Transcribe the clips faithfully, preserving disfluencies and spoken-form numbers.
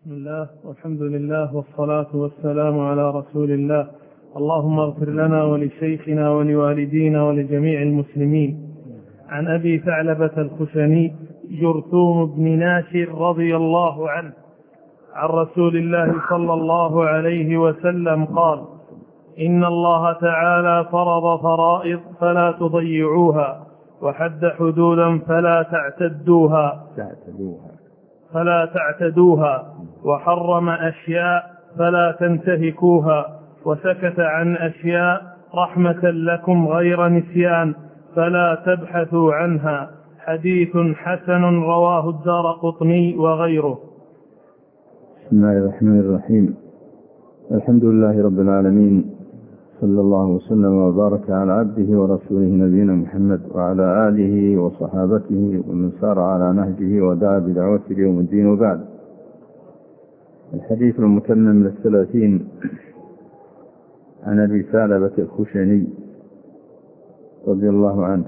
بسم الله والحمد لله والصلاة والسلام على رسول الله. اللهم اغفر لنا ولشيخنا ولوالدينا ولجميع المسلمين. عن أبي ثعلبة الخشني جرثوم بن ناشر رضي الله عنه عن رسول الله صلى الله عليه وسلم قال: إن الله تعالى فرض فرائض فلا تضيعوها، وحد حدودا فلا تعتدوها فلا تعتدوها وحرم أشياء فلا تنتهكوها، وسكت عن أشياء رحمة لكم غير نسيان فلا تبحثوا عنها. حديث حسن رواه الدارقطني وغيره. بسم الله الرحمن الرحيم. الحمد لله رب العالمين، صلى الله وسلم وبارك على عبده ورسوله نبينا محمد وعلى آله وصحابته ومن سار على نهجه ودعا بدعوته يوم الدين. وبعد، الحديث المتمم للثلاثين عن أبي ثعلبة الخشني رضي الله عنه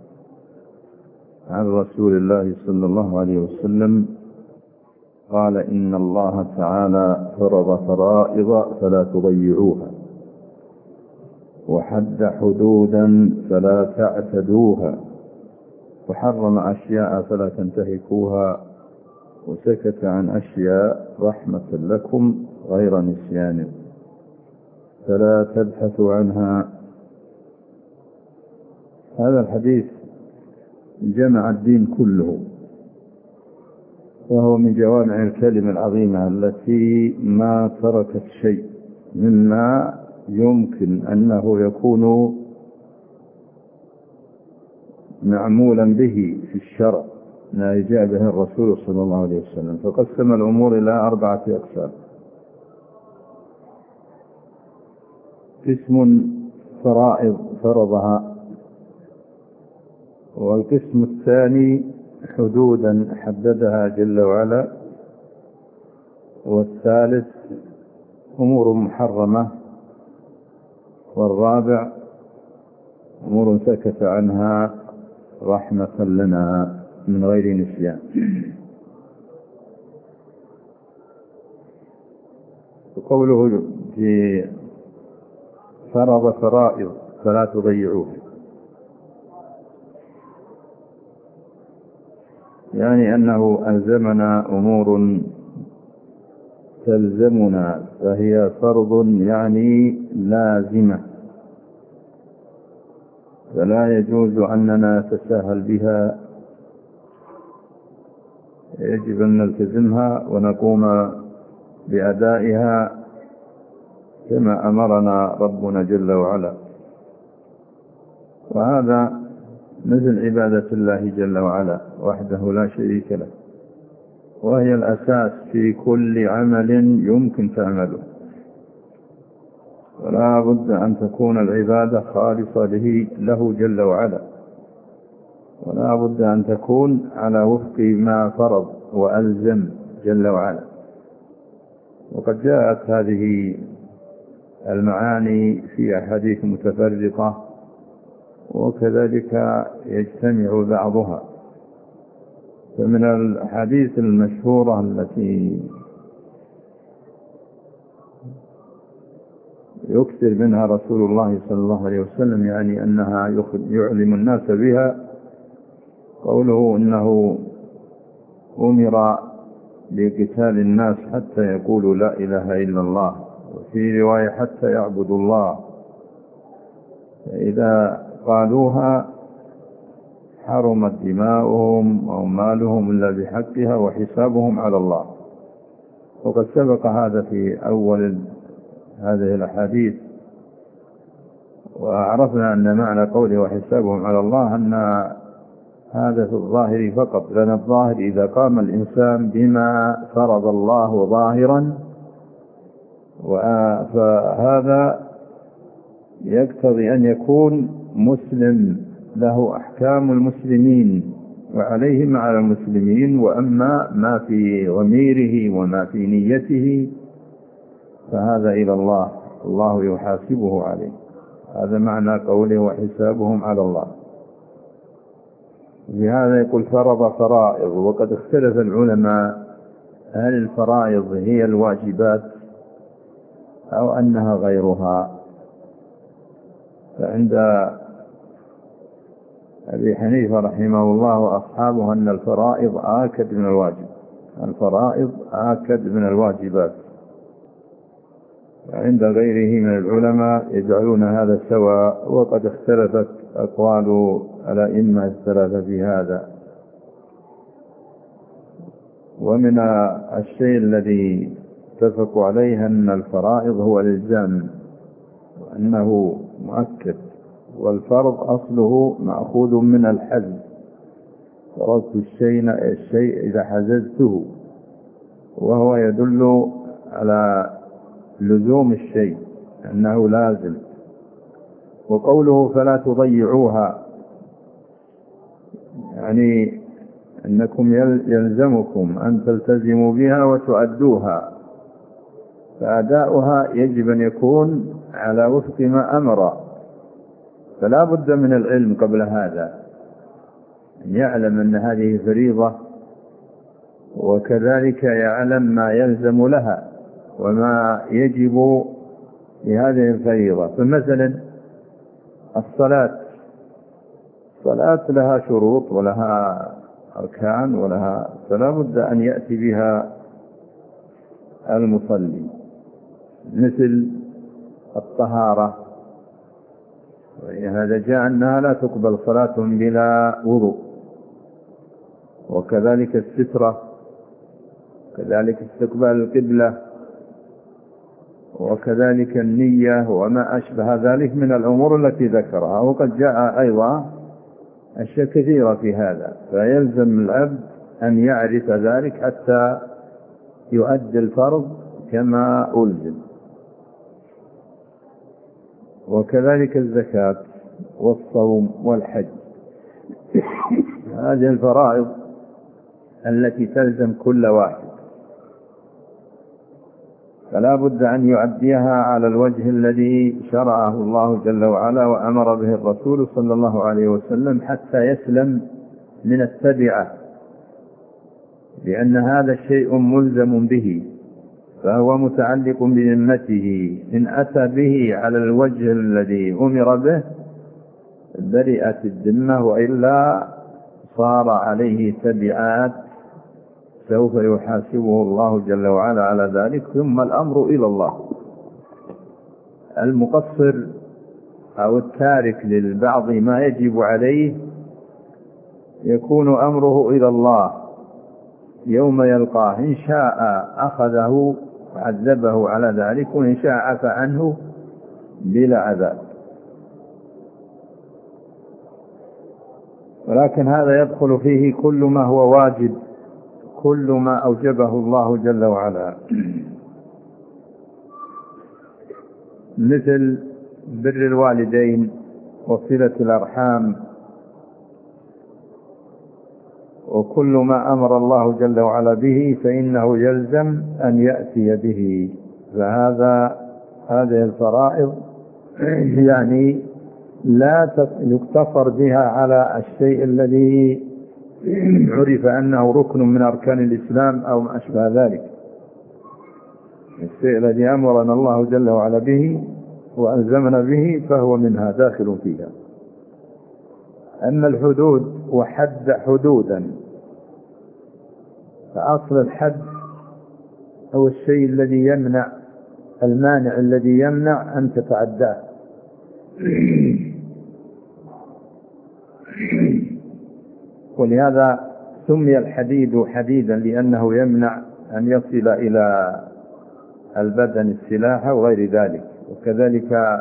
عن رسول الله صلى الله عليه وسلم قال: إن الله تعالى فرض فرائض فلا تضيعوها، وحد حدودا فلا تعتدوها، وحرم أشياء فلا تنتهكوها، وسكت عن أشياء رحمة لكم غير نسيان فلا تبحثوا عنها. هذا الحديث جمع الدين كله، وهو من جوامع الكلمة العظيمة التي ما تركت شيء مما يمكن أنه يكون معمولا به في الشرع ما جاء به الرسول صلى الله عليه وسلم. فقسم الأمور إلى أربعة أقسام: قسم فرائض فرضها، والقسم الثاني حدودا حددها جل وعلا، والثالث أمور محرمة، والرابع أمور سكت عنها رحمة لنا من غير نسيان. وقوله في فرض فرائض فلا تضيعوه، يعني أنه ألزمنا أمور تلزمنا، فهي فرض يعني لازمة، فلا يجوز أننا نتساهل بها، يجب أن نلتزمها ونقوم بأدائها كما أمرنا ربنا جل وعلا. وهذا مثل عبادة الله جل وعلا وحده لا شريك له، وهي الأساس في كل عمل يمكن تعمله، ولا بد أن تكون العبادة خالصة له جل وعلا، ولا بد أن تكون على وفق ما فرض وألزم جل وعلا. وقد جاءت هذه المعاني في أحاديث متفرقة، وكذلك يجتمع بعضها. فمن الحديث المشهورة التي يكثر منها رسول الله صلى الله عليه وسلم، يعني أنها يعلم الناس بها، قوله إنه أمر بقتال الناس حتى يقولوا لا إله إلا الله، وفي رواية حتى يعبدوا الله، فإذا قالوها حرمت دماؤهم وأموالهم إلا بحقها وحسابهم على الله. وقد سبق هذا في أول هذه الأحاديث، وعرفنا أن معنى قوله وحسابهم على الله أن هذا في الظاهر فقط، لأن الظاهر إذا قام الإنسان بما فرض الله ظاهرا، فهذا يقتضي أن يكون مسلم له أحكام المسلمين وعليهم على المسلمين، وأما ما في ضميره وما في نيته فهذا إلى الله، الله يحاسبه عليه. هذا معنى قوله وحسابهم على الله. في هذا يقول فرض فرائض. وقد اختلف العلماء هل الفرائض هي الواجبات أو أنها غيرها؟ فعند أبي حنيفة رحمه الله وأصحابه أن الفرائض آكد من الواجب، الفرائض آكد من الواجبات. وعند غيره من العلماء يجعلون هذا سواء، وقد اختلفت أقوال الأئمة الثلاثة في هذا. ومن الشيء الذي اتفقوا عليه أن الفرائض هو الإلزام وأنه مؤكد، والفرض أصله مأخوذ من الحز، فرضت الشيء الشيء إذا حززته، وهو يدل على لزوم الشيء أنه لازم. وقوله فلا تضيعوها يعني أنكم يلزمكم أن تلتزموا بها وتؤدوها، فأداؤها يجب أن يكون على وفق ما أمر، فلا بد من العلم قبل هذا، أن يعلم أن هذه فريضة، وكذلك يعلم ما يلزم لها وما يجب لهذه الفريضة. فمثلا الصلاة، الصلاة لها شروط ولها أركان ولها، فلا بد أن يأتي بها المصلي، مثل الطهارة، وهذا جاء أنها لا تقبل صلاة بلا وضوء، وكذلك السترة، كذلك استقبال القبلة، وكذلك النية وما أشبه ذلك من الأمور التي ذكرها. وقد جاء أيضا أشياء كثيرة في هذا، فيلزم العبد أن يعرف ذلك حتى يؤدي الفرض كما ألزم. وكذلك الزكاة والصوم والحج، هذه الفرائض التي تلزم كل واحد، فلا بد أن يؤديها على الوجه الذي شرعه الله جل وعلا وأمر به الرسول صلى الله عليه وسلم، حتى يسلم من التبعة، لأن هذا شيء ملزم به، فهو متعلق بذمته. إن أتى به على الوجه الذي أمر به برئت الذمة، وإلا صار عليه تبعات سوف يحاسبه الله جل وعلا على ذلك. ثم الأمر إلى الله. المقصر أو التارك للبعض ما يجب عليه يكون أمره إلى الله يوم يلقاه، إن شاء أخذه وعذبه على ذلك، وإن شاء عفى عنه بلا عذاب. ولكن هذا يدخل فيه كل ما هو واجب، كل ما أوجبه الله جل وعلا، مثل بر الوالدين وصلة الأرحام، وكل ما أمر الله جل وعلا به فإنه يلزم أن يأتي به. فهذا هذه الفرائض يعني لا يقتصر بها على الشيء الذي عرف أنه ركن من أركان الإسلام أو ما أشبه ذلك. الشيء الذي أمرنا الله جل وعلا به وألزمنا به فهو منها داخل فيها. أما الحدود وحد حدودا، فأصل الحد هو الشيء الذي يمنع، المانع الذي يمنع أن تتعداه. ولهذا سمي الحديد حديدا لأنه يمنع أن يصل إلى البدن السلاح وغير ذلك. وكذلك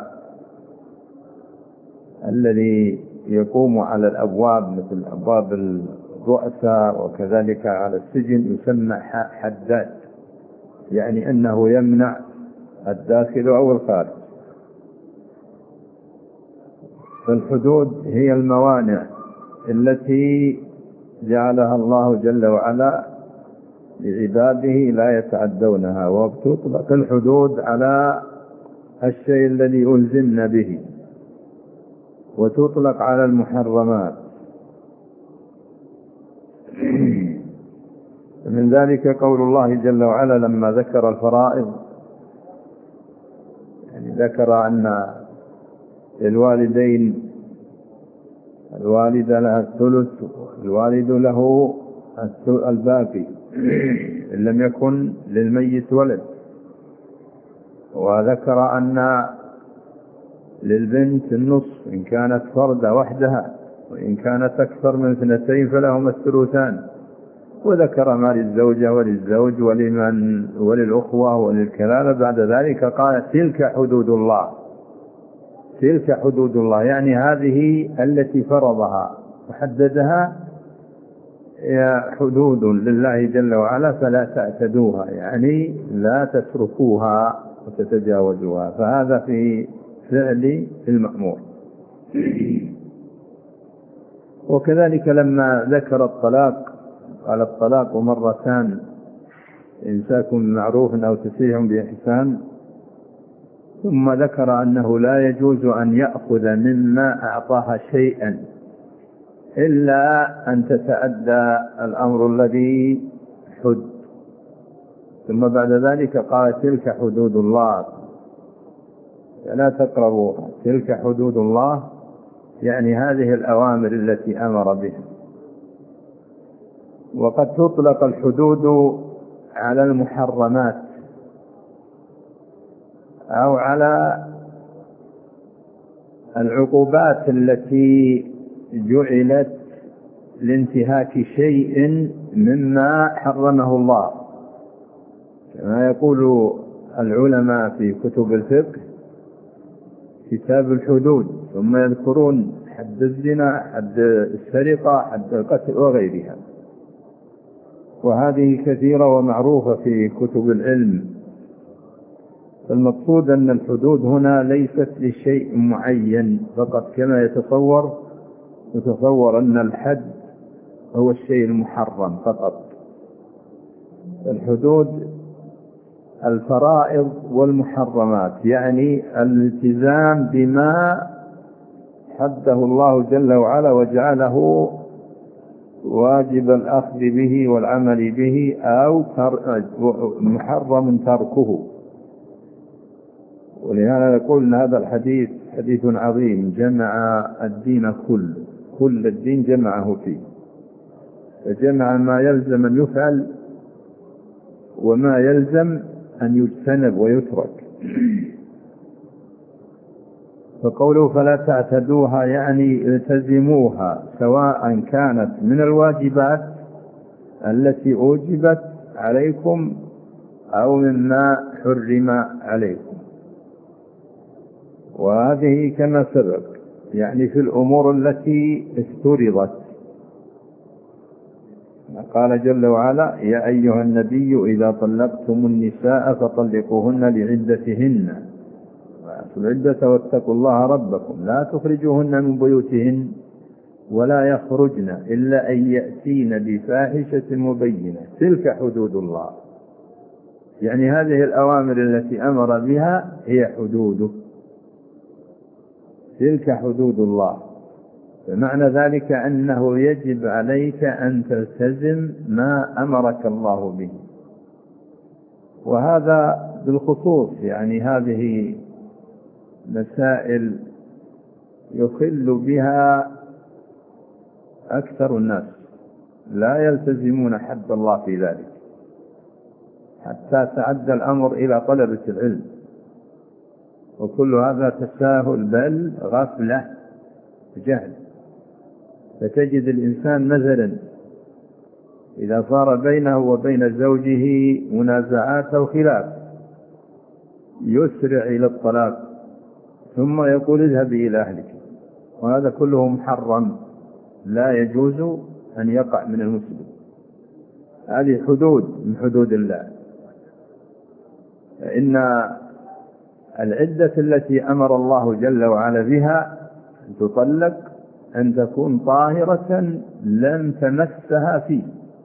الذي يقوم على الأبواب مثل أبواب الرؤساء، وكذلك على السجن يسمى حداد، يعني أنه يمنع الداخل أو الخارج. فالحدود هي الموانع التي جعلها الله جل وعلا لعباده لا يتعدونها، وتطلق الحدود على الشيء الذي ألزمنا به، وتطلق على المحرمات. من ذلك قول الله جل وعلا لما ذكر الفرائض، يعني ذكر أن الوالدين الوالد لها الثلث، الوالد له الباقي إن لم يكن للميت ولد. وذكر أن للبنت النصف إن كانت فردة وحدها، وإن كانت أكثر من اثنتين فلهما الثلثان. وذكر ما للزوجة وللزوج ولمن وللأخوة وللكلالة. بعد ذلك قال تلك حدود الله، تلك حدود الله، يعني هذه التي فرضها وحددها هي حدود لله جل وعلا فلا تعتدوها، يعني لا تتركوها وتتجاوزوها. فهذا في فعل المأمور. وكذلك لما ذكر الطلاق قال الطلاق مرتان، إمساك بمعروف أو تسريح بإحسان. ثم ذكر أنه لا يجوز أن يأخذ مما أعطاها شيئا إلا أن تتأدى الأمر الذي حد. ثم بعد ذلك قال تلك حدود الله لا تقربوها. تلك حدود الله يعني هذه الأوامر التي أمر بها. وقد تطلق الحدود على المحرمات أو على العقوبات التي جعلت لانتهاك شيء مما حرمه الله، كما يقول العلماء في كتب الفقه كتاب الحدود، ثم يذكرون حد الزنا، حد السرقة، حد القتل وغيرها. وهذه كثيرة ومعروفة في كتب العلم. المقصود أن الحدود هنا ليست لشيء معين فقط، كما يتصور يتصور أن الحد هو الشيء المحرم فقط. الحدود الفرائض والمحرمات، يعني الالتزام بما حده الله جل وعلا وجعله واجب الأخذ به والعمل به، أو محرم تركه. ولهذا نقول أن هذا الحديث حديث عظيم جمع الدين كله، كل الدين جمعه فيه، فجمع ما يلزم أن يفعل وما يلزم أن يجتنب ويترك. فقوله فلا تعتدوها يعني التزموها، سواء كانت من الواجبات التي أوجبت عليكم أو مما حرم عليكم. وهذه كما سبق يعني في الأمور التي افترضت. قال جل وعلا يا أيها النبي إذا طلقتم النساء فطلقوهن لعدتهن وأتوا العدة واتقوا الله ربكم لا تخرجوهن من بيوتهن ولا يخرجن إلا أن يأتين بفاحشة مبينة تلك حدود الله. يعني هذه الأوامر التي أمر بها هي حدوده، تلك حدود الله. فمعنى ذلك أنه يجب عليك أن تلتزم ما أمرك الله به. وهذا بالخصوص يعني هذه مسائل يخل بها أكثر الناس، لا يلتزمون حد الله في ذلك، حتى تعدى الأمر إلى طلبة العلم، وكل هذا تساهل بل غفلة جهل. فتجد الإنسان مثلا إذا صار بينه وبين زوجه منازعات أو خلاف يسرع إلى الطلاق ثم يقول اذهبي إلى أهلك، وهذا كله محرم لا يجوز أن يقع من المسلم. هذه حدود من حدود الله. فإن العدة التي أمر الله جل وعلا بها أن تطلق أن تكون طاهرة لم تمسها فيه،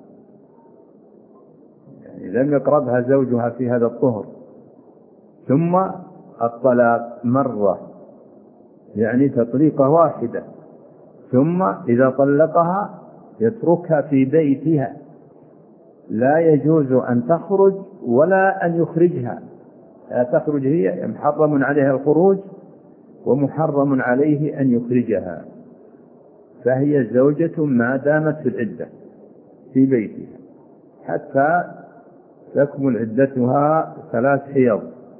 يعني لم يقربها زوجها في هذا الطهر. ثم الطلاق مرة يعني تطليقة واحدة، ثم إذا طلقها يتركها في بيتها لا يجوز أن تخرج ولا أن يخرجها، لا تخرج هي، محرم عليها الخروج ومحرم عليه أن يخرجها، فهي زوجة ما دامت في العدة في بيتها حتى تكمل عدتها ثلاث حيض.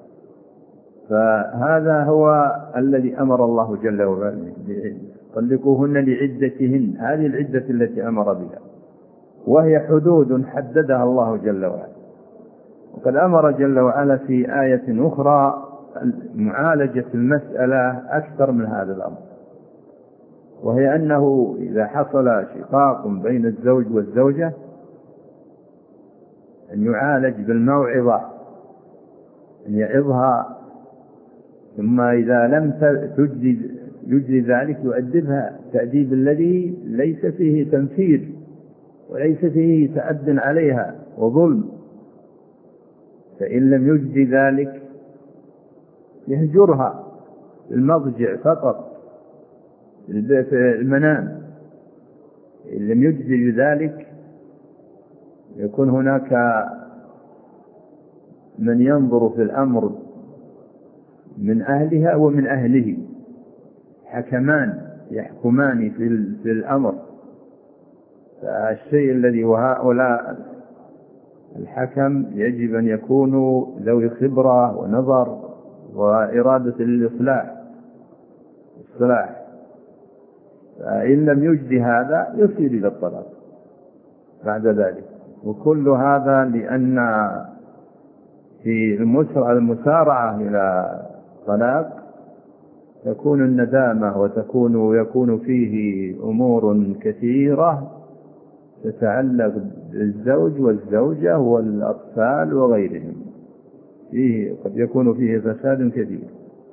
فهذا هو الذي أمر الله جل وعلا: طلقوهن لعدتهن، هذه العدة التي أمر بها، وهي حدود حددها الله جل وعلا. وقد أمر جل وعلا في آية أخرى معالجة المسألة أكثر من هذا الأمر، وهي أنه إذا حصل شقاق بين الزوج والزوجة أن يعالج بالموعظة، أن يعظها، ثم إذا لم تجزي يجزي ذلك يؤدبها تأديب الذي ليس فيه تنفير وليس فيه تأد عليها وظلم. فإن لم يجزي ذلك يهجرها في المضجع فقط في المنام. إن لم يجزي ذلك يكون هناك من ينظر في الأمر من أهلها ومن أهله، حكمان يحكمان في الأمر. فالشيء الذي وهؤلاء الحكم يجب أن يكونوا ذوي خبرة ونظر وإرادة للإصلاح الصلاح. فإن لم يجد هذا يصير إلى الطلاق بعد ذلك. وكل هذا لأن في المسارعة إلى الطلاق تكون الندامة وتكون يكون فيه أمور كثيرة تتعلق بالزوج والزوجة والأطفال وغيرهم، فيه قد يكون فيه فساد كثير.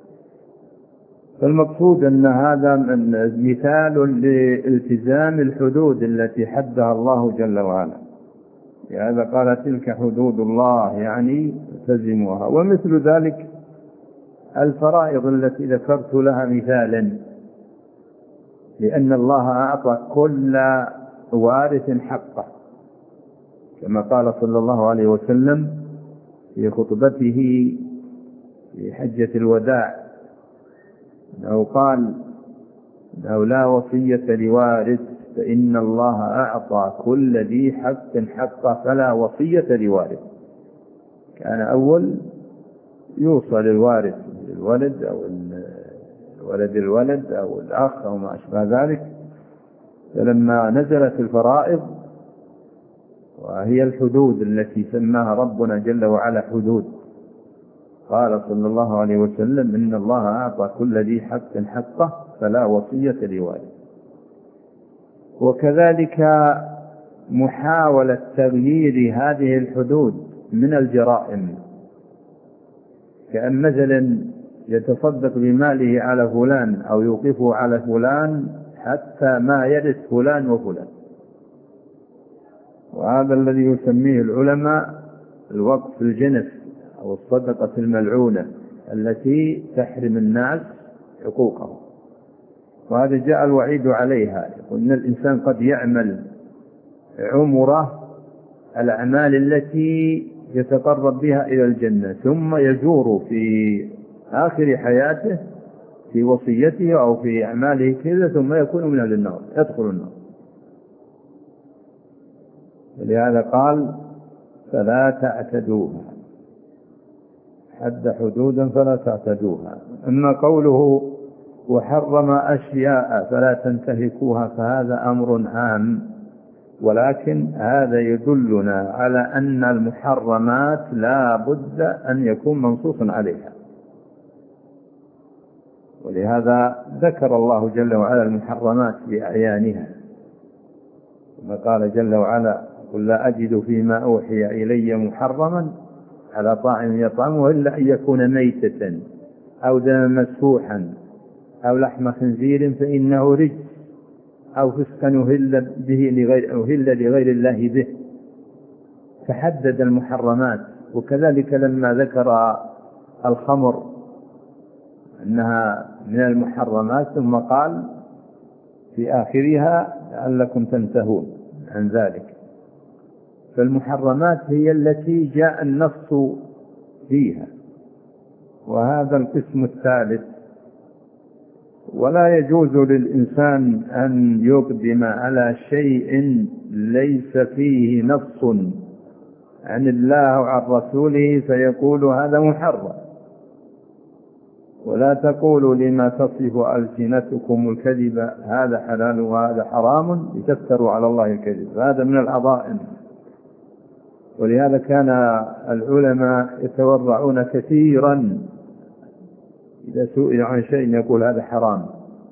فالمقصود أن هذا من مثال لالتزام الحدود التي حدها الله جل وعلا، لهذا قال: تلك حدود الله، يعني التزموها. ومثل ذلك الفرائض التي ذكرت لها مثالا، لأن الله أعطى كل وارث حقه، كما قال صلى الله عليه وسلم في خطبته في حجة الوداع أنه قال: أنه لا وصية لوارث فإن الله أعطى كل ذي حق حقه فلا وصية لوارث. كان أول يوصل الوارث الولد أو الولد الولد أو الأخ أو ما أشبه ذلك، فلما نزلت الفرائض وهي الحدود التي سماها ربنا جل وعلا حدود، قال صلى الله عليه وسلم: إن الله أعطى كل ذي حق حقه فلا وصية لوارث. وكذلك محاولة تغيير هذه الحدود من الجرائم، كأن مثلا يتصدق بماله على فلان أو يوقفه على فلان حتى ما يرث فلان وفلان. وهذا الذي يسميه العلماء الوقف الجنف أو الصدقة الملعونة التي تحرم الناس حقوقهم. وهذا جاء الوعيد عليها، أن الإنسان قد يعمل عمره الأعمال التي يتقرب بها إلى الجنة، ثم يجور في آخر حياته في وصيته أو في أعماله كذا، ثم يكون من أهل النار، يدخل النار. ولهذا قال: فلا تعتدوها، حد حدودا فلا تعتدوها. أما قوله: وحرم أشياء فلا تنتهكوها، فهذا أمر عام، ولكن هذا يدلنا على أن المحرمات لا بد أن يكون منصوص عليها. ولهذا ذكر الله جل وعلا المحرمات بأعيانها، ثم قال جل وعلا: قل لا أجد فيما أوحي إلي محرما على طاعم يطعمه إلا أن يكون ميتة أو دما مسفوحا أو لحم خنزير فإنه رجس أو فسقا أهل به لغير, أهل لغير الله به. فحدد المحرمات. وكذلك لما ذكر الخمر أنها من المحرمات ثم قال في آخرها لعلكم تنتهون عن ذلك. فالمحرمات هي التي جاء النص فيها، وهذا القسم الثالث. ولا يجوز للإنسان أن يقدم على شيء ليس فيه نص عن الله وعن رسوله فيقول هذا محرم. ولا تقولوا لما تصف ألسنتكم الكذب هذا حلال وهذا حرام لتفتروا على الله الكذب، هذا من العظائم. ولهذا كان العلماء يتورعون كثيرا إذا سئل عن شيء يقول هذا حرام،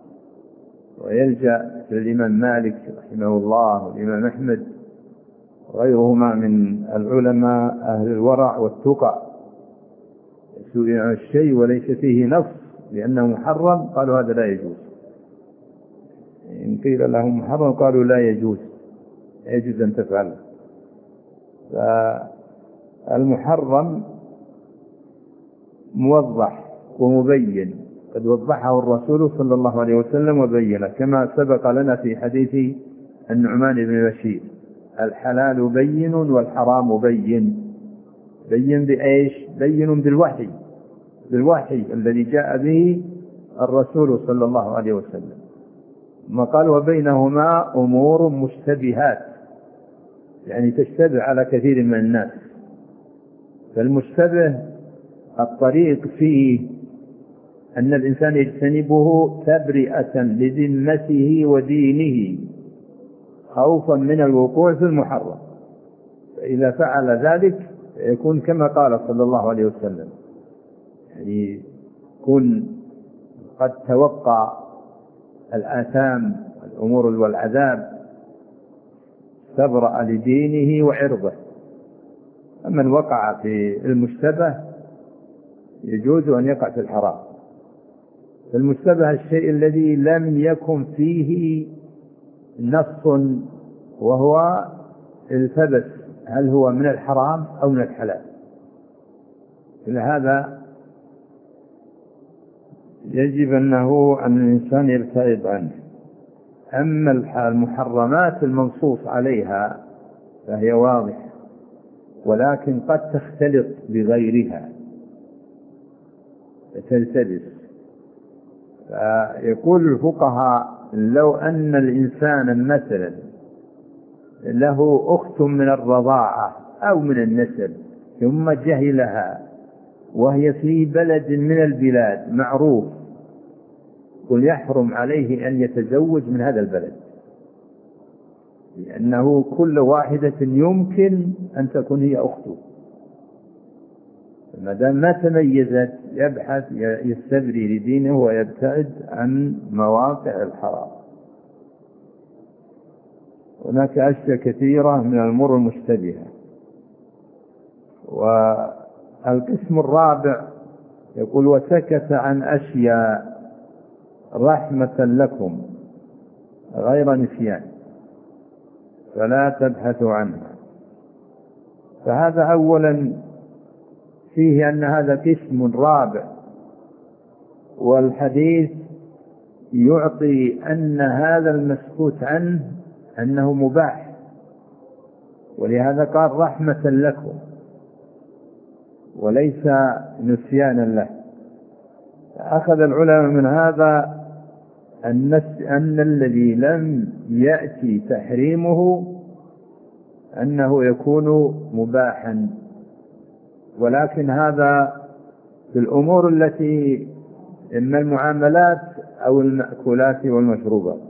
ويلجأ للإمام مالك رحمه الله والإمام أحمد وغيرهما من العلماء أهل الورع والتقى، سئل عن الشيء وليس فيه نص لأنه محرم قالوا هذا لا يجوز. إن قيل لهم محرم قالوا لا يجوز، لا يجوز أن تفعله. فالمحرم موضح ومبين، قد وضحه الرسول صلى الله عليه وسلم وبينه، كما سبق لنا في حديث النعمان بن بشير: الحلال بين والحرام بين. بين بإيش؟ بين بالوحي، بالوحي الذي جاء به الرسول صلى الله عليه وسلم. ما قال وبينهما أمور مشتبهات، يعني تشتبه على كثير من الناس. فالمشتبه الطريق فيه أن الإنسان يجتنبه تبرئة لذمته ودينه خوفا من الوقوع في المحرم، فإذا فعل ذلك يكون كما قال صلى الله عليه وسلم، يعني يكون قد توقع الآثام والأمور والعذاب، تبرأ لدينه وعرضه. فمن وقع في المشتبه يجوز أن يقع في الحرام. فالمشتبه الشيء الذي لم يكن فيه نص وهو التبس هل هو من الحرام أو من الحلال، لهذا يجب أنه أن الإنسان يبتعد عنه. أما المحرمات المنصوص عليها فهي واضحة، ولكن قد تختلط بغيرها فتلتبس. فيقول الفقهاء لو أن الإنسان مثلا له أخت من الرضاعة أو من النسب ثم جهلها وهي في بلد من البلاد معروف، قل يحرم عليه أن يتزوج من هذا البلد، لأنه كل واحدة يمكن أن تكون هي أخته. ما دام ما تميزت يبحث يستبري لدينه ويبتعد عن مواقع الحرام. هناك أشياء كثيرة من الأمور المشتبهة. والقسم الرابع يقول وسكت عن أشياء رحمة لكم غير نسيان فلا تبحثوا عنها. فهذا أولا فيه أن هذا قسم رابع، والحديث يعطي أن هذا المسكوت عنه أنه مباح، ولهذا قال رحمة لكم وليس نسيانا له. أخذ العلماء من هذا أن الذي لم يأتي تحريمه أنه يكون مباحا، ولكن هذا في الأمور التي إما المعاملات أو المأكولات والمشروبات.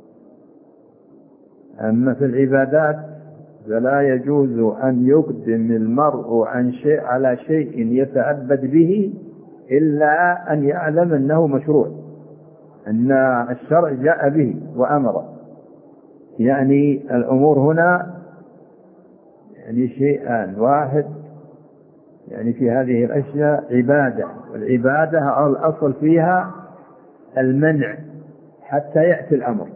أما في العبادات فلا يجوز أن يقدم المرء عن شيء على شيء يتعبد به إلا أن يعلم أنه مشروع، أن الشرع جاء به وأمره. يعني الأمور هنا يعني شيئان، واحد يعني في هذه الأشياء عبادة، والعبادة الأصل فيها المنع حتى يأتي الأمر،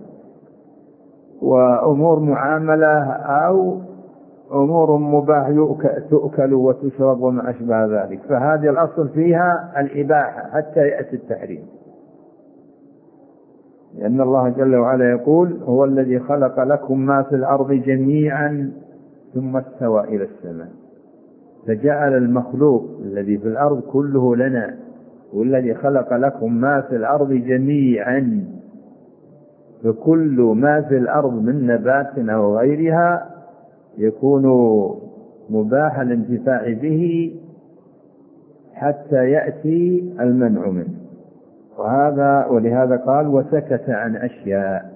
وأمور معاملة أو أمور مباح تؤكل وتشرب وما أشبه ذلك، فهذه الأصل فيها الإباحة حتى يأتي التحريم. لأن الله جل وعلا يقول هو الذي خلق لكم ما في الأرض جميعا ثم استوى إلى السماء، فجعل المخلوق الذي في الأرض كله لنا، والذي خلق لكم ما في الأرض جميعا، فكل ما في الأرض من نبات أو غيرها يكون مباح الانتفاع به حتى يأتي المنع منه. وهذا ولهذا قال وسكت عن أشياء،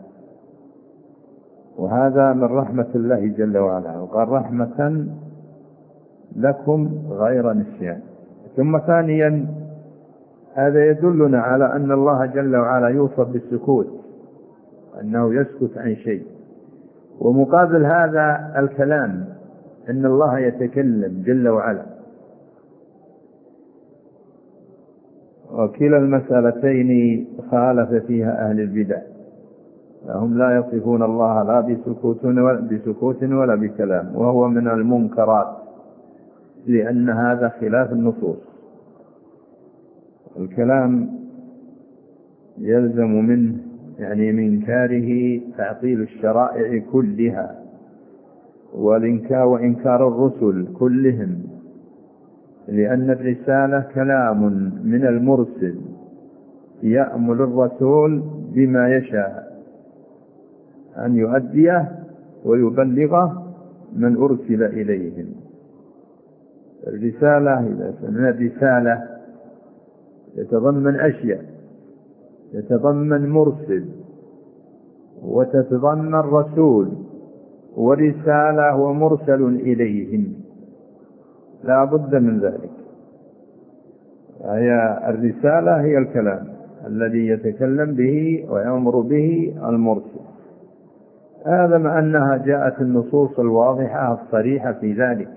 وهذا من رحمة الله جل وعلا، وقال رحمة لكم غير نسيان. ثم ثانيا هذا يدلنا على أن الله جل وعلا يوصف بالسكوت، أنه يسكت عن شيء، ومقابل هذا الكلام أن الله يتكلم جل وعلا. وكلا المسألتين خالف فيها أهل البدع، فهم لا يصفون الله لا بسكوت ولا, بسكوت ولا بكلام، وهو من المنكرات، لأن هذا خلاف النصوص. الكلام يلزم منه يعني من إنكاره تعطيل الشرائع كلها، والإنكار وإنكار الرسل كلهم، لأن الرسالة كلام من المرسل يأمر الرسول بما يشاء أن يؤديه ويبلغه من أرسل إليهم. الرسالة إذا سمعنا الرسالة يتضمن أشياء، يتضمن مرسل وتتضمن رسول ورسالة ومرسل إليهم، لا بد من ذلك. هي الرسالة هي الكلام الذي يتكلم به ويأمر به المرسل، هذا مع أنها جاءت النصوص الواضحة الصريحة في ذلك.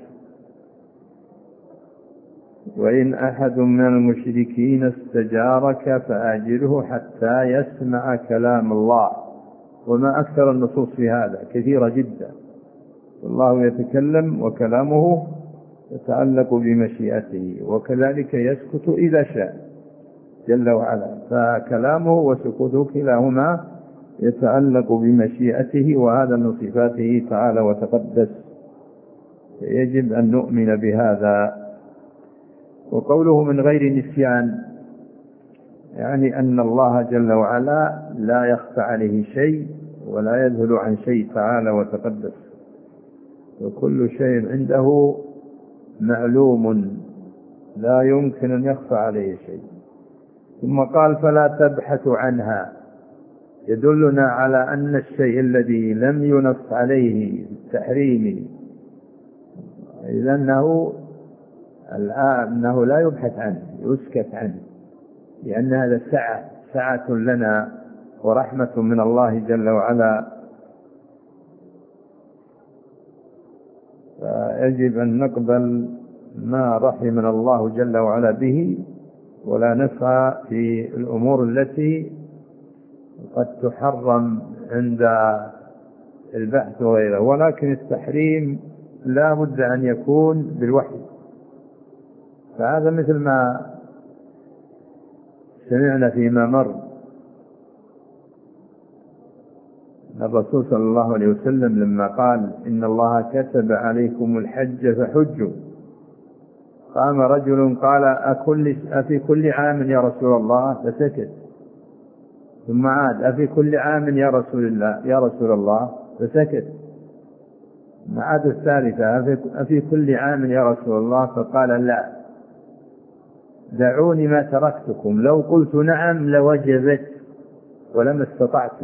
وإن أحد من المشركين استجارك فأجره حتى يسمع كلام الله. وما أكثر النصوص في هذا كثيرة جدا، الله يتكلم وكلامه يتعلق بمشيئته، وكذلك يسكت إذا شاء جل وعلا، فكلامه وسكوته كلاهما يتعلق بمشيئته، وهذا من صفاته تعالى وتقدس، يجب أن نؤمن بهذا. وقوله من غير نسيان يعني أن الله جل وعلا لا يخفى عليه شيء ولا يذهل عن شيء تعالى وتقدس، وكل شيء عنده معلوم لا يمكن أن يخفى عليه شيء. ثم قال فلا تبحث عنها، يدلنا على أن الشيء الذي لم ينص عليه التحريم إذا أنه الآن أنه لا يبحث عنه، يسكت عنه، لأن هذا سعة سعة لنا ورحمة من الله جل وعلا. فيجب أن نقبل ما رحمنا الله جل وعلا به، ولا نسعى في الأمور التي قد تحرم عند البحث وغيره. ولكن التحريم لا بد أن يكون بالوحي، فهذا مثل ما سمعنا فيما مر الرسول صلى الله عليه وسلم لما قال إن الله كتب عليكم الحج فحجوا، قام رجل قال أكل أفي كل عام يا رسول الله، فسكت، ثم عاد أفي كل عام يا رسول الله يا رسول الله، فسكت، ثم عاد الثالثة أفي كل عام يا رسول الله، فقال لا دعوني ما تركتكم، لو قلت نعم لوجبت ولما استطعتم،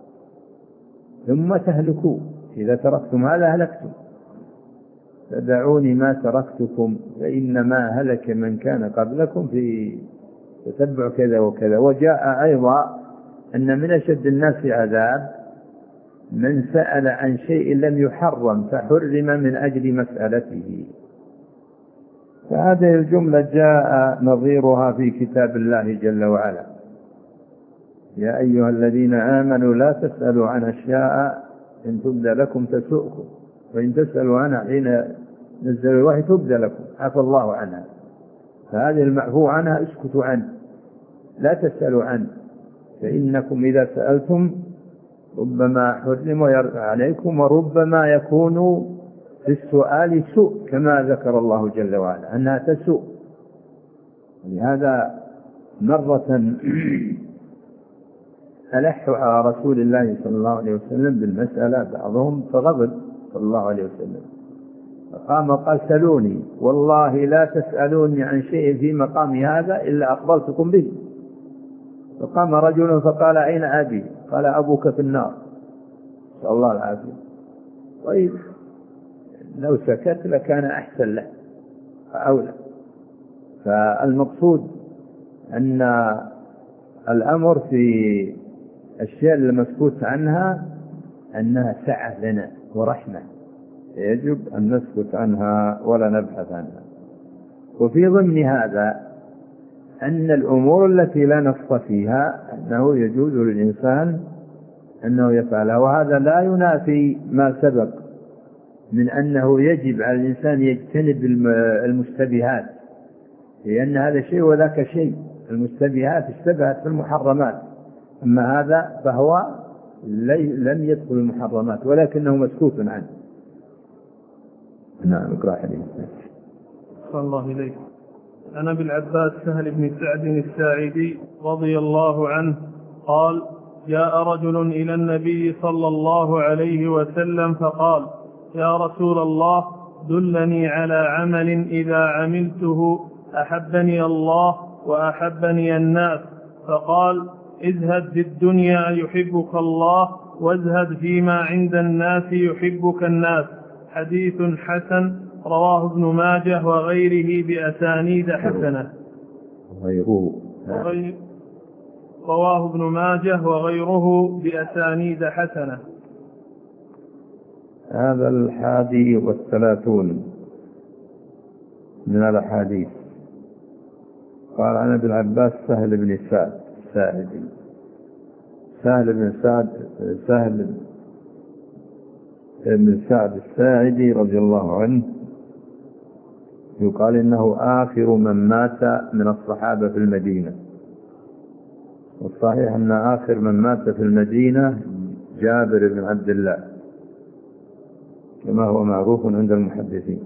ثم تهلكوا، إذا تركتم هذا هلكتم، فدعوني ما تركتكم فإنما هلك من كان قبلكم في تتبع كذا وكذا. وجاء أيضا أن من أشد الناس عذاب من سأل عن شيء لم يحرم فحرم من أجل مسألته. فهذه الجملة جاء نظيرها في كتاب الله جل وعلا: يا أيها الذين آمنوا لا تسألوا عن أشياء إن تبدى لكم تسؤكم، وإن تسألوا عنها حين نزل الوحي تبدى لكم عفى الله عنها. فهذه المعفو عنها اسكتوا عنه، لا تسألوا عنه، فإنكم إذا سألتم ربما حرم عليكم وربما يكون في السؤال سوء كما ذكر الله جل وعلا أنها تسوء. لهذا مرة ألحوا على رسول الله صلى الله عليه وسلم بالمسألة بعضهم فغضب صلى الله عليه وسلم فقام قال سلوني والله لا تسألوني عن شيء في مقام هذا إلا أخبرتكم به. فقام رجل فقال أين أبي؟ قال أبوك في النار، نسأل الله العافية. طيب لو سكت لكان أحسن له أولى. فالمقصود أن الأمر في الشيء المسكوت عنها أنها سعة لنا ورحمة، يجب أن نسكت عنها ولا نبحث عنها. وفي ضمن هذا أن الأمور التي لا نص فيها أنه يجوز للإنسان أنه يفعلها، وهذا لا ينافي ما سبق من أنه يجب على الإنسان يجتنب المشتبهات، لأن هذا شيء وذاك شيء. المشتبهات اشتبهت في المحرمات، أما هذا فهو لم يدخل المحرمات ولكنه مسكوت عنه. نعم اقرأ حديث. صلى الله إليك. عن أبي العباس سهل بن سعد الساعدي رضي الله عنه قال: جاء رجل إلى النبي صلى الله عليه وسلم فقال: يا رسول الله دلني على عمل إذا عملته أحبني الله وأحبني الناس. فقال: ازهد في الدنيا يحبك الله وازهد فيما عند الناس يحبك الناس. حديث حسن رواه ابن ماجه وغيره بأسانيد حسنة. غيره وغير رواه ابن ماجه وغيره بأسانيد حسنة. هذا الحادي والثلاثون من الأحاديث. قال عن ابن عباس سهل بن سعد الساعدي. سهل بن سعد سهل بن سعد الساعدي رضي الله عنه يقال إنه آخر من مات من الصحابة في المدينة، والصحيح أن آخر من مات في المدينة جابر بن عبد الله كما هو معروف عند المحدثين،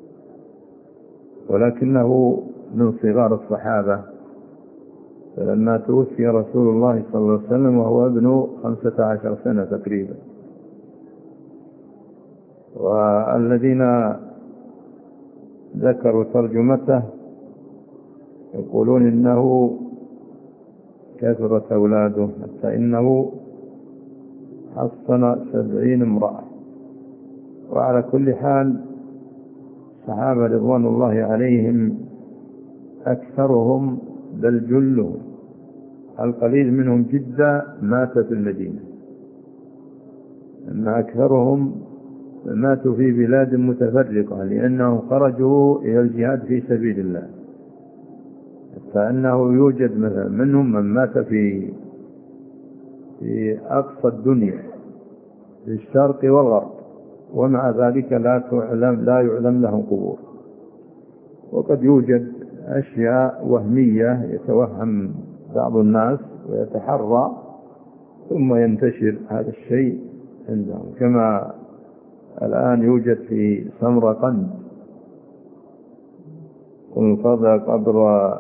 ولكنه من صغار الصحابة. فلما توفي رسول الله صلى الله عليه وسلم وهو ابن خمسة عشر سنة تقريبا. والذين ذكروا ترجمته يقولون إنه كثرت أولاده حتى إنه حصن سبعين امرأة. وعلى كل حال صحابة رضوان الله عليهم أكثرهم بل جلهم القليل منهم جدا مات في المدينة، أما أكثرهم ماتوا في بلاد متفرقة لأنهم خرجوا إلى الجهاد في سبيل الله. فأنه يوجد مثلا منهم من مات في في أقصى الدنيا في الشرق والغرب، ومع ذلك لا تعلم لا يعلم لهم قبور. وقد يوجد أشياء وهمية يتوهم بعض الناس ويتحرى ثم ينتشر هذا الشيء عندهم، كما الآن يوجد في سمرقند الفضل قبر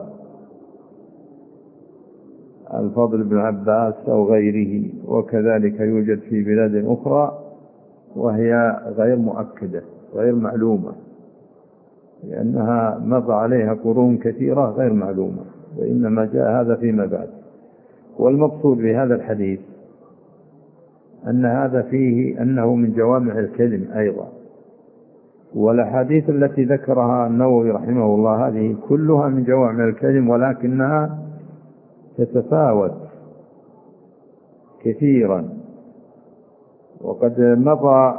الفضل بن عباس أو غيره، وكذلك يوجد في بلاد أخرى وهي غير مؤكدة غير معلومة، لأنها مضى عليها قرون كثيرة غير معلومة، وإنما جاء هذا فيما بعد. والمقصود بهذا الحديث أن هذا فيه أنه من جوامع الكلم أيضا. والأحاديث التي ذكرها النووي رحمه الله هذه كلها من جوامع الكلم، ولكنها تتفاوت كثيرا. وقد مضى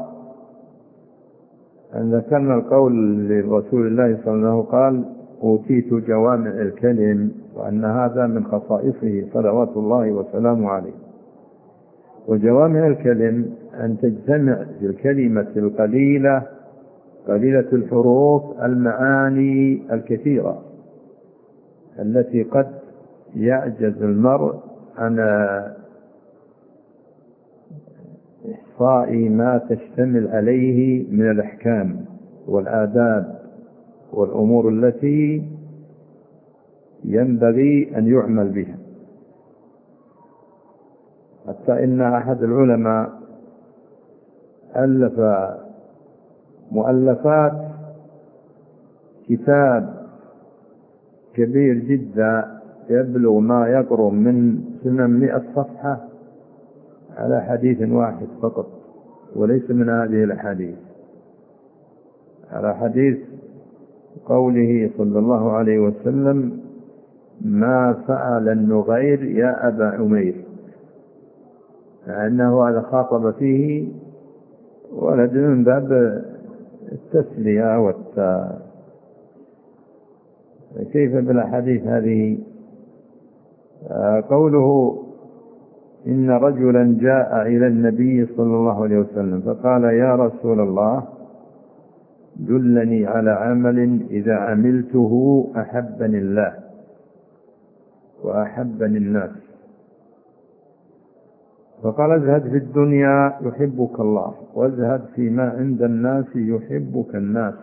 أن ذكرنا القول لرسول الله صلى الله عليه وسلم قال: أوتيت جوامع الكلم، وأن هذا من خصائصه صلوات الله وسلامه عليه. وجوامع الكلم أن تجتمع في الكلمة القليلة قليلة الحروف المعاني الكثيرة التي قد يعجز المرء عن إحصاء ما تشتمل عليه من الأحكام والآداب والأمور التي ينبغي أن يعمل بها. حتى إن أحد العلماء ألف مؤلفات كتاب كبير جدا يبلغ ما يقرب من ثمانمائة صفحة على حديث واحد فقط، وليس من هذه الأحاديث، على حديث قوله صلى الله عليه وسلم: ما فعل النغير يا أبا عمير، أنه هذا خاطب فيه ولد من باب التسلية والت... كيف بالأحاديث هذه؟ قوله: إن رجلا جاء إلى النبي صلى الله عليه وسلم فقال: يا رسول الله دلني على عمل إذا عملته أحبني الله وأحبني الناس. فقال: ازهد في الدنيا يحبك الله، وازهد فيما عند الناس يحبك الناس.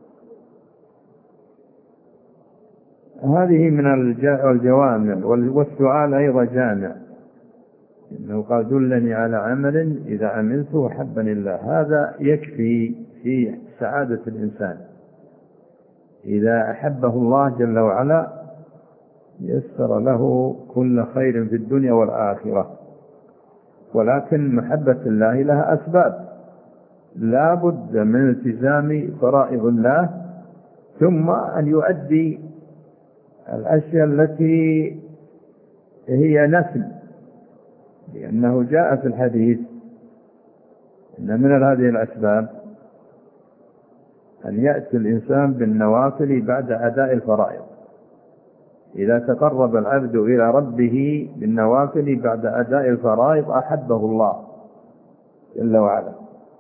هذه من الجوامع، والسؤال أيضا جامع، إنه قال: دلني على عمل إذا عملته أحبني الله. هذا يكفي في سعادة الإنسان، إذا أحبه الله جل وعلا يسر له كل خير في الدنيا والآخرة. ولكن محبة الله لها أسباب، لا بد من التزام فرائض الله، ثم أن يؤدي الأشياء التي هي نفل، لأنه جاء في الحديث إن من هذه الأسباب أن يأتي الإنسان بالنوافل بعد أداء الفرائض. إذا تقرب العبد إلى ربه بالنوافل بعد أداء الفرائض أحبه الله جل وعلا.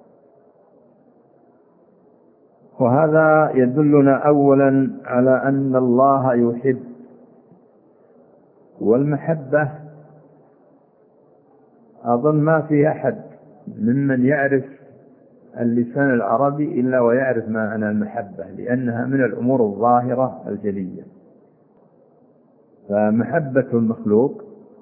وهذا يدلنا أولا على أن الله يحب، والمحبة أظن ما في أحد ممن يعرف اللسان العربي إلا ويعرف معنى المحبة، لأنها من الأمور الظاهرة الجلية. فمحبة المخلوق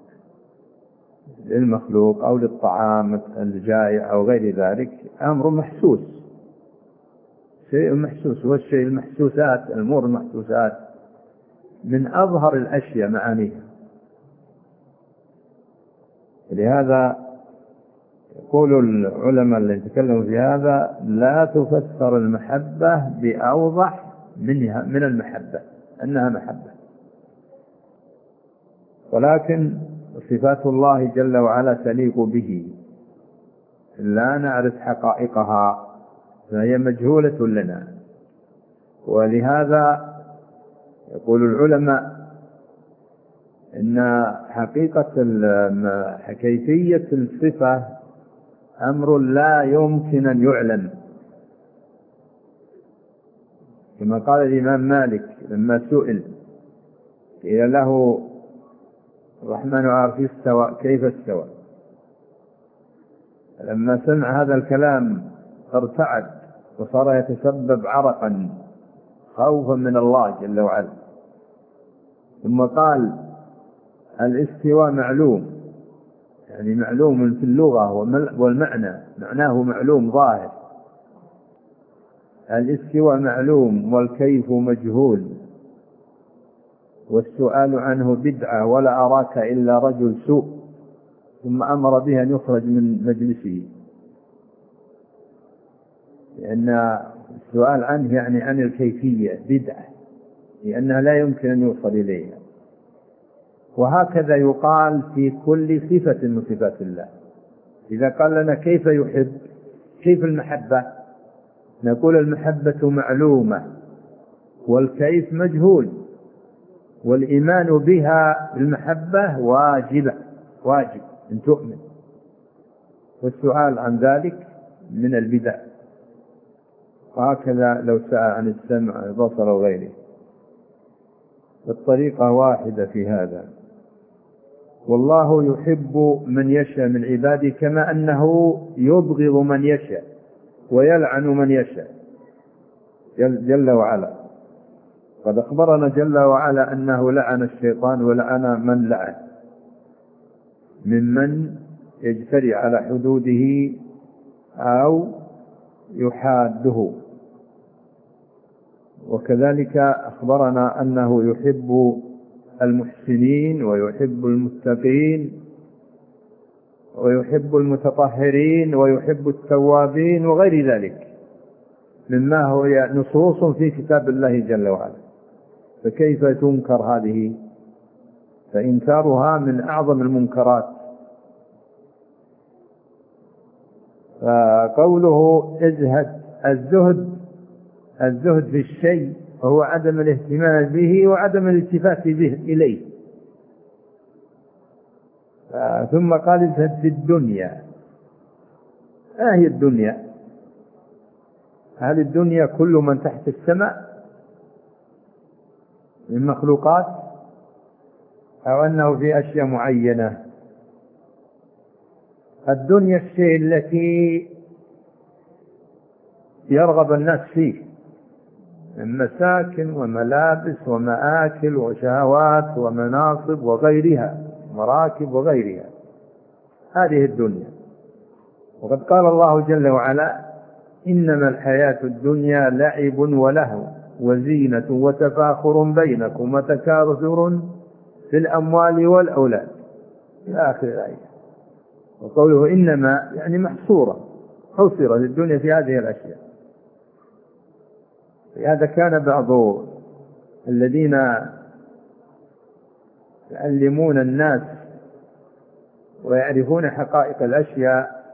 للمخلوق أو للطعام الجائع أو غير ذلك أمر محسوس، شيء محسوس. والشيء المحسوسات، الأمور المحسوسات من أظهر الأشياء معانيها. لهذا يقول العلماء اللي يتكلموا في هذا: لا تفسر المحبة بأوضح منها من المحبة أنها محبة، ولكن صفات الله جل وعلا تليق به، لا نعرف حقائقها فهي مجهولة لنا. ولهذا يقول العلماء إن حقيقة كيفية الصفة أمر لا يمكن أن يعلم، كما قال الإمام مالك لما سئل قيل له: الرحمن عارف استوى، كيف استوى؟ لما سمع هذا الكلام ارتعد وصار يتسبب عرقا خوفا من الله جل وعلا. ثم قال: الاستواء معلوم، يعني معلوم في اللغة والمعنى، معناه معلوم ظاهر. الاستواء معلوم والكيف مجهول، والسؤال عنه بدعة، ولا أراك إلا رجل سوء. ثم أمر به أن يخرج من مجلسه، لأن السؤال عنه يعني عن الكيفية بدعة، لأنها لا يمكن أن يوصل إليها. وهكذا يقال في كل صفة من صفات الله. إذا قال لنا كيف يحب، كيف المحبة، نقول المحبة معلومة والكيف مجهول، والإيمان بها المحبة واجبة، واجب أن تؤمن، والسؤال عن ذلك من البدع. وهكذا لو سأل عن السمع البصر وغيره، الطريقة واحدة في هذا. والله يحب من يشاء من عباده، كما أنه يبغض من يشاء ويلعن من يشاء. جل, جل وعلا. قد أخبرنا جل وعلا أنه لعن الشيطان ولعن من لعن ممن يجتري على حدوده أو يحاده. وكذلك أخبرنا أنه يحب المحسنين ويحب المتقين ويحب المتطهرين ويحب التوابين وغير ذلك مما هو نصوص في كتاب الله جل وعلا. فكيف تنكر هذه؟ فإنكارها من أعظم المنكرات. فقوله ازهد، الزهد الزهد في الشيء هو عدم الاهتمام به وعدم الالتفات به إليه. ثم قال ازهد في الدنيا. ما هي الدنيا؟ هل الدنيا كل من تحت السماء من مخلوقات أو أنه في أشياء معينة؟ الدنيا الشيء التي يرغب الناس فيه من مساكن وملابس ومآكل وشهوات ومناصب وغيرها، مراكب وغيرها، هذه الدنيا. وقد قال الله جل وعلا إنما الحياة الدنيا لعب ولهو وزينة وتفاخر بينكم وتكاثر في الأموال والأولاد إلى آخر الآية. وقوله إنما يعني محصورة، حصرت الدنيا في هذه الأشياء. لهذا كان بعض الذين يعلمون الناس ويعرفون حقائق الأشياء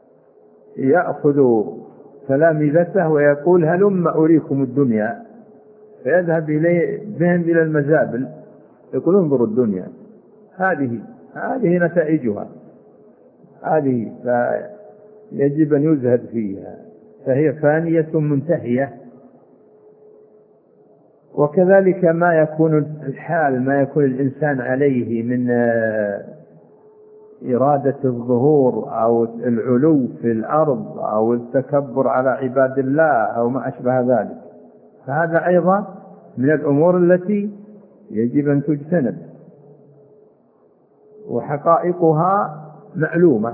يأخذ تلامذته ويقول هلم أريكم الدنيا، فيذهب بهم إلى المزابل يقول انظروا الدنيا هذه هذه نتائجها هذه، فيجب أن يزهد فيها، فهي فانية منتهية. وكذلك ما يكون الحال، ما يكون الإنسان عليه من إرادة الظهور أو العلو في الأرض أو التكبر على عباد الله أو ما أشبه ذلك، فهذا أيضا من الأمور التي يجب أن تجتنب، وحقائقها معلومة.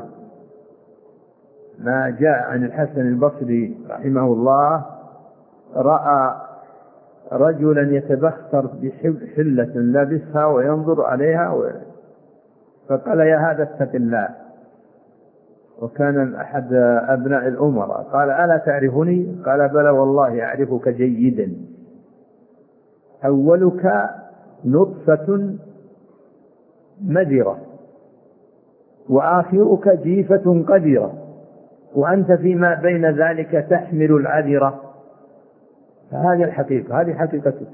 ما جاء عن الحسن البصري رحمه الله رأى رجلا يتبختر بحلة لابسها وينظر عليها و... فقال يا هذا اتق الله. وكان أحد أبناء الأمراء قال ألا تعرفني؟ قال بلى والله أعرفك جيدا، أولك نطفة مذرة وآخرك جيفة قذرة وأنت فيما بين ذلك تحمل العذرة. فهذه الحقيقة، هذه حقيقتك.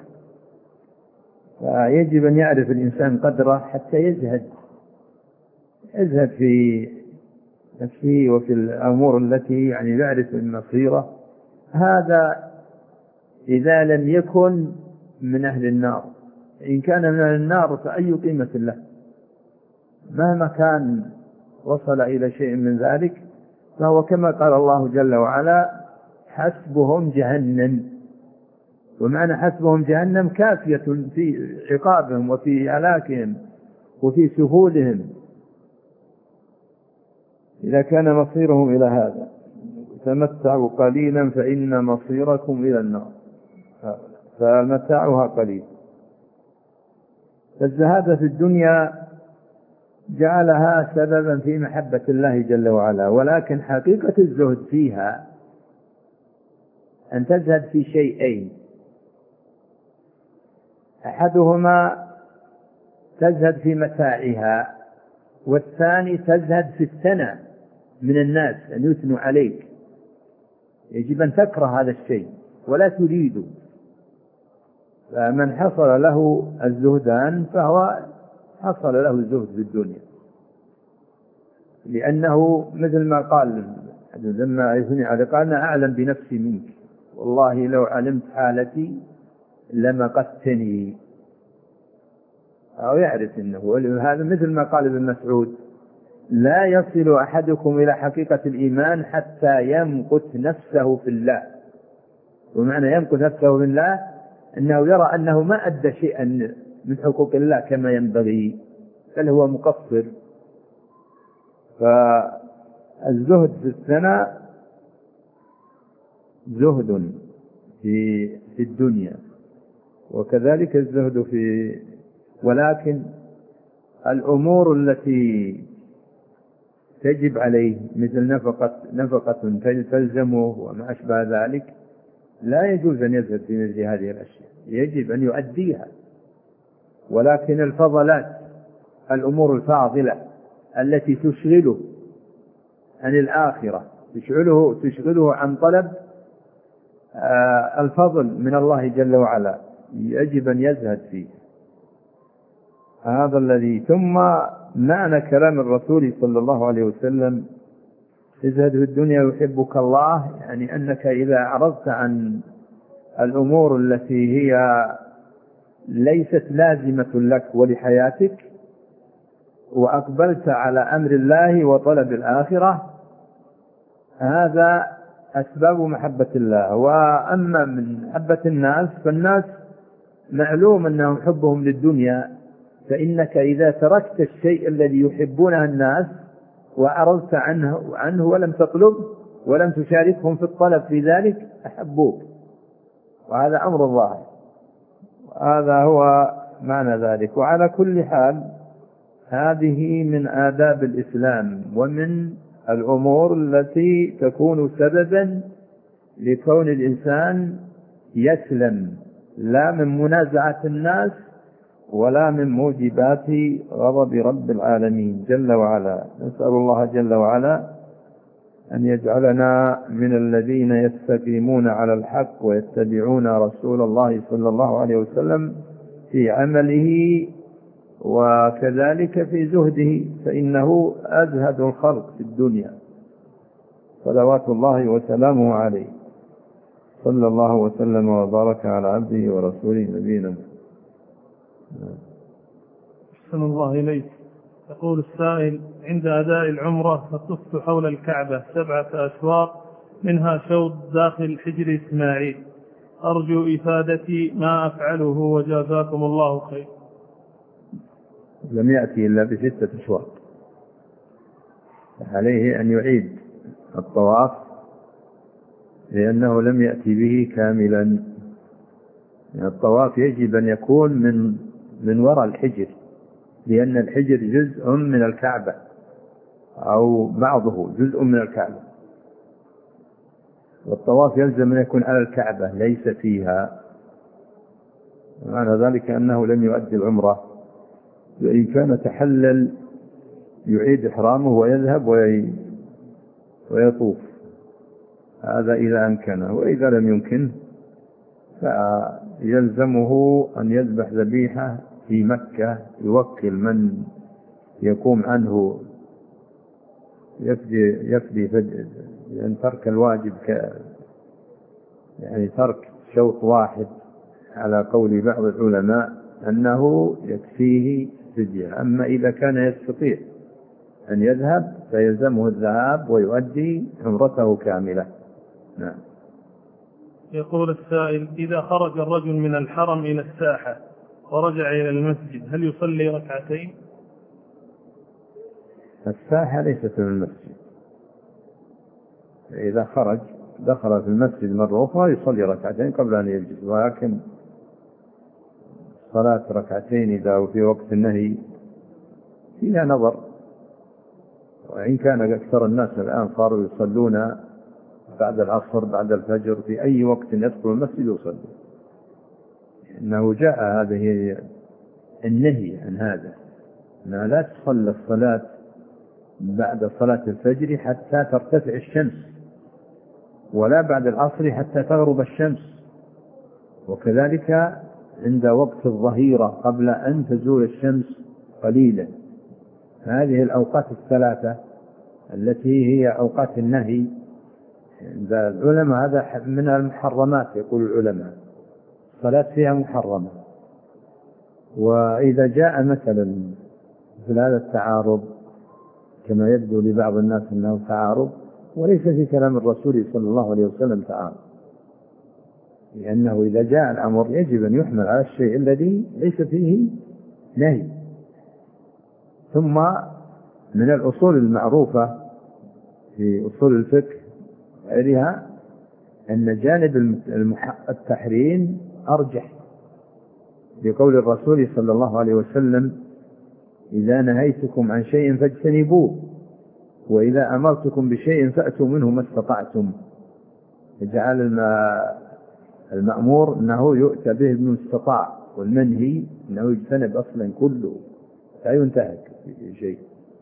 فيجب أن يعرف الإنسان قدره حتى يزهد يزهد في نفسه وفي الأمور التي يعني يعرف المصيرة. هذا إذا لم يكن من أهل النار. إن كان من أهل النار فأي قيمة له، مهما كان وصل إلى شيء من ذلك فهو كما قال الله جل وعلا حسبهم جهنم. ومعنى حسبهم جهنم كافية في عقابهم وفي هلاكهم وفي سهولهم إذا كان مصيرهم إلى هذا. تمتعوا قليلا فإن مصيركم إلى النار، فمتاعها قليل. فالزهادة في الدنيا جعلها سببا في محبة الله جل وعلا، ولكن حقيقة الزهد فيها أن تزهد في شيئين: أحدهما تزهد في متاعها، والثاني تزهد في الثناء من الناس أن يثنوا عليك. يجب أن تكره هذا الشيء ولا تريده. فمن حصل له الزهدان فهو حصل له الزهد في الدنيا، لأنه مثل ما قال لما يثني على قال أنا أعلم بنفسي منك، والله لو علمت حالتي لمقتني. أو يعرف أنه هذا مثل ما قال ابن مسعود لا يصل أحدكم إلى حقيقة الإيمان حتى يمقت نفسه في الله. ومعنى ينقذ نفسه من الله أنه يرى أنه ما أدى شيئا من حقوق الله كما ينبغي، بل هو مقصر. فالزهد في الثناء زهد في في الدنيا، وكذلك الزهد في، ولكن الأمور التي تجب عليه مثل نفقة نفقة تلزمه وما أشبه ذلك لا يجوز أن يزهد في مثل هذه الأشياء، يجب أن يؤديها. ولكن الفضلات، الأمور الفاضلة التي تشغله عن الآخرة، تشغله تشغله عن طلب الفضل من الله جل وعلا، يجب أن يزهد فيه. هذا الذي ثم معنى كلام الرسول صلى الله عليه وسلم ازهد في الدنيا يحبك الله، يعني أنك إذا أعرضت عن الأمور التي هي ليست لازمة لك ولحياتك وأقبلت على أمر الله وطلب الآخرة، هذا أسباب محبة الله. وأما من محبة الناس فالناس معلوم أنهم حبهم للدنيا، فإنك إذا تركت الشيء الذي يحبونه الناس وأعرضت عنه, عنه ولم تطلب ولم تشاركهم في الطلب في ذلك أحبوك، وهذا أمر الله، هذا هو معنى ذلك. وعلى كل حال هذه من آداب الإسلام ومن الأمور التي تكون سببا لكون الإنسان يسلم، لا من منازعة الناس ولا من موجبات غضب رب العالمين جل وعلا. نسأل الله جل وعلا أن يجعلنا من الذين يستقيمون على الحق ويتبعون رسول الله صلى الله عليه وسلم في عمله وكذلك في زهده، فإنه أزهد الخلق في الدنيا صلوات الله وسلامه عليه. صلى الله وسلم وبارك على عبده ورسوله نبينا محمد. أحسن الله إليك. يقول السائل: عند أداء العمرة فطفت حول الكعبة سبعة أشواط منها شوط داخل حجر إسماعيل، أرجو إفادتي ما أفعله وجزاكم الله خير. لم يأتي إلا بستة أشواط، عليه أن يعيد الطواف لأنه لم يأتي به كاملا. الطواف يجب أن يكون من من وراء الحجر، لأن الحجر جزء من الكعبة أو بعضه جزء من الكعبة، والطواف يلزم أن يكون على الكعبة ليس فيها. معنى ذلك أنه لم يؤدي العمرة، وإن كان تحلل يعيد إحرامه ويذهب ويطوف، هذا إذا أمكنه، وإذا لم يمكن فيلزمه أن يذبح ذبيحة في مكة، يوكل من يقوم عنه يفدي يفدي فد... يعني ترك الواجب ك... يعني ترك شوط واحد على قول بعض العلماء أنه يكفيه فدية. أما إذا كان يستطيع أن يذهب فيلزمه الذهاب ويؤدي عمرته كاملة. نعم. يقول السائل: إذا خرج الرجل من الحرم إلى الساحة ورجع إلى المسجد هل يصلي ركعتين؟ الساحة ليست من المسجد، إذا خرج دخل في المسجد مرة أخرى يصلي ركعتين قبل أن يجلس، ولكن صلاة ركعتين إذا في وقت النهي فيها نظر. وإن كان أكثر الناس الآن صاروا يصلون بعد العصر بعد الفجر في أي وقت يدخل المسجد يصلي، إنه جاء هذه النهي عن هذا، أنها لا تصلى الصلاة بعد صلاة الفجر حتى ترتفع الشمس، ولا بعد العصر حتى تغرب الشمس، وكذلك عند وقت الظهيرة قبل أن تزول الشمس قليلا. هذه الأوقات الثلاثة التي هي أوقات النهي عند العلماء هذا من المحرمات، يقول العلماء الصلاة فيها محرمة. وإذا جاء مثلا مثل هذا التعارض كما يبدو لبعض الناس أنه تعارض، وليس في كلام الرسول صلى الله عليه وسلم تعارض، لأنه إذا جاء الأمر يجب أن يحمل على الشيء الذي ليس فيه نهي. ثم من الأصول المعروفة في أصول الفقه غيرها أن جانب التحريم أرجح، بقول الرسول صلى الله عليه وسلم: إذا نهيتكم عن شيء فاجتنبوه، وإذا أمرتكم بشيء فأتوا منه ما استطعتم. يجعل المأمور أنه يؤتى به بما استطاع، والمنهي أنه يجتنب أصلا كله لا ينتهك شيء.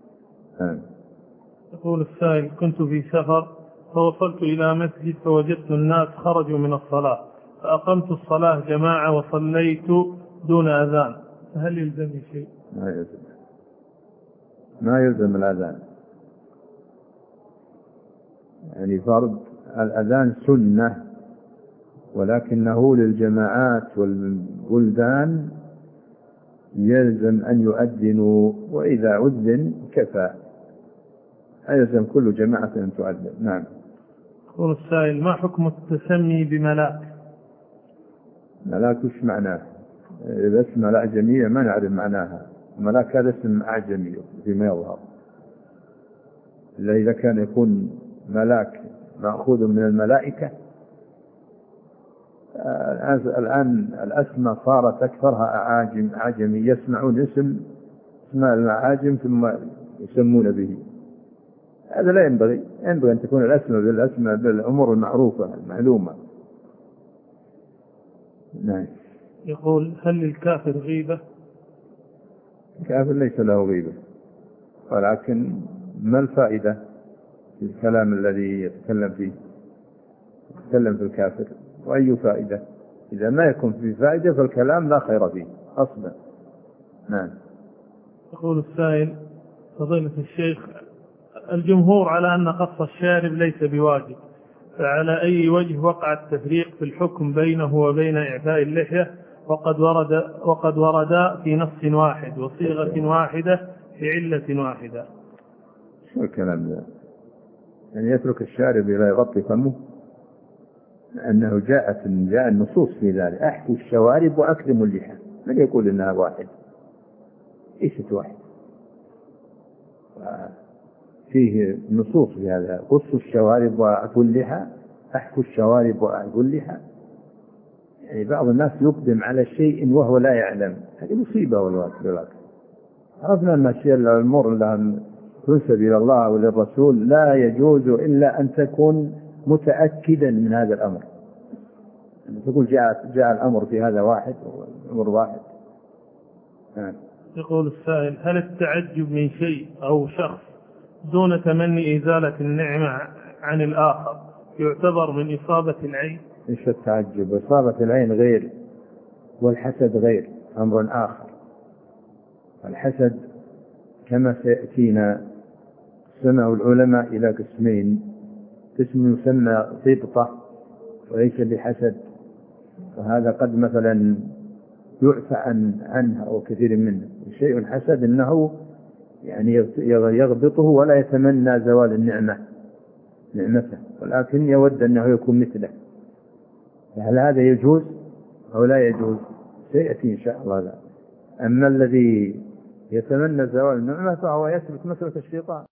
يقول السائل: كنت في سفر فوصلت إلى مسجد فوجدت الناس خرجوا من الصلاة، فأقمت الصلاة جماعة وصليت دون أذان، فهل يلزمني شيء؟ ما يلزم ما يلزم الأذان، يعني فرض الأذان سنة، ولكنه للجماعات والبلدان يلزم أن يؤذنوا، وإذا أذن كفى، يلزم كل جماعة أن تؤذن. نعم. يقول السائل: ما حكم التسمي بملاك؟ ملاك وش معناه؟ إذا اسم الأعجمية ما نعرف معناها، ملاك هذا اسم أعجمي فيما يظهر، إلا إذا كان يكون ملاك مأخوذ من الملائكة. الآن الأسماء صارت أكثرها أعاجم أعجمي، يسمعون اسم اسماء الأعاجم ثم يسمون به، هذا لا ينبغي. ينبغي أن تكون الأسماء بالأسماء بالأمور المعروفة المعلومة. نعم. يقول: هل للكافر غيبة؟ الكافر ليس له غيبة، ولكن ما الفائدة في الكلام الذي يتكلم فيه؟ يتكلم في الكافر، وأي فائدة؟ إذا ما يكون فيه فائدة فالكلام لا خير فيه أصلا. نعم. يقول السائل: فضيلة الشيخ، الجمهور على أن قص الشارب ليس بواجب، فعلى أي وجه وقع التفريق في الحكم بينه وبين إعفاء اللحية، وقد ورد وقد وردا في نص واحد وصيغة واحدة في علة واحدة؟ شو الكلام ده؟ يعني يترك الشارب إلى يغطي فمه؟ أنه جاءت جاء النصوص في ذلك: أحفوا الشوارب وأكرموا اللحى. من يقول إنها واحد؟ ليست واحد، فيه نصوص في هذا: قصوا الشوارب وأعفوا اللحى، أحفوا الشوارب وأعفوا اللحى. يعني بعض الناس يقدم على شيء وهو لا يعلم، هذه مصيبة والله. عرفنا أن الشيء الأمور لها تنسب إلى الله وللرسول لا يجوز إلا أن تكون متأكدا من هذا الأمر. أن تقول جاء جاء الأمر في هذا واحد أمر واحد. آه. يقول السائل: هل التعجب من شيء أو شخص دون تمني إزالة النعمة عن الآخر يعتبر من إصابة العين؟ إيش التعجب؟ إصابة العين غير، والحسد غير، أمر آخر. الحسد كما سيأتينا سمع العلماء إلى قسمين: قسم يسمى ضبطة وليس بحسد، وهذا قد مثلا يعفى عن عنها أو كثير منه. الشيء الحسد أنه يعني يغبطه ولا يتمنى زوال النعمة نعمته، ولكن يود أنه يكون مثله. فهل هذا يجوز أو لا يجوز؟ سيأتي إن شاء الله. لا. أما الذي يتمنى زوال النعمة فهو يثبت مسألة الشيطان.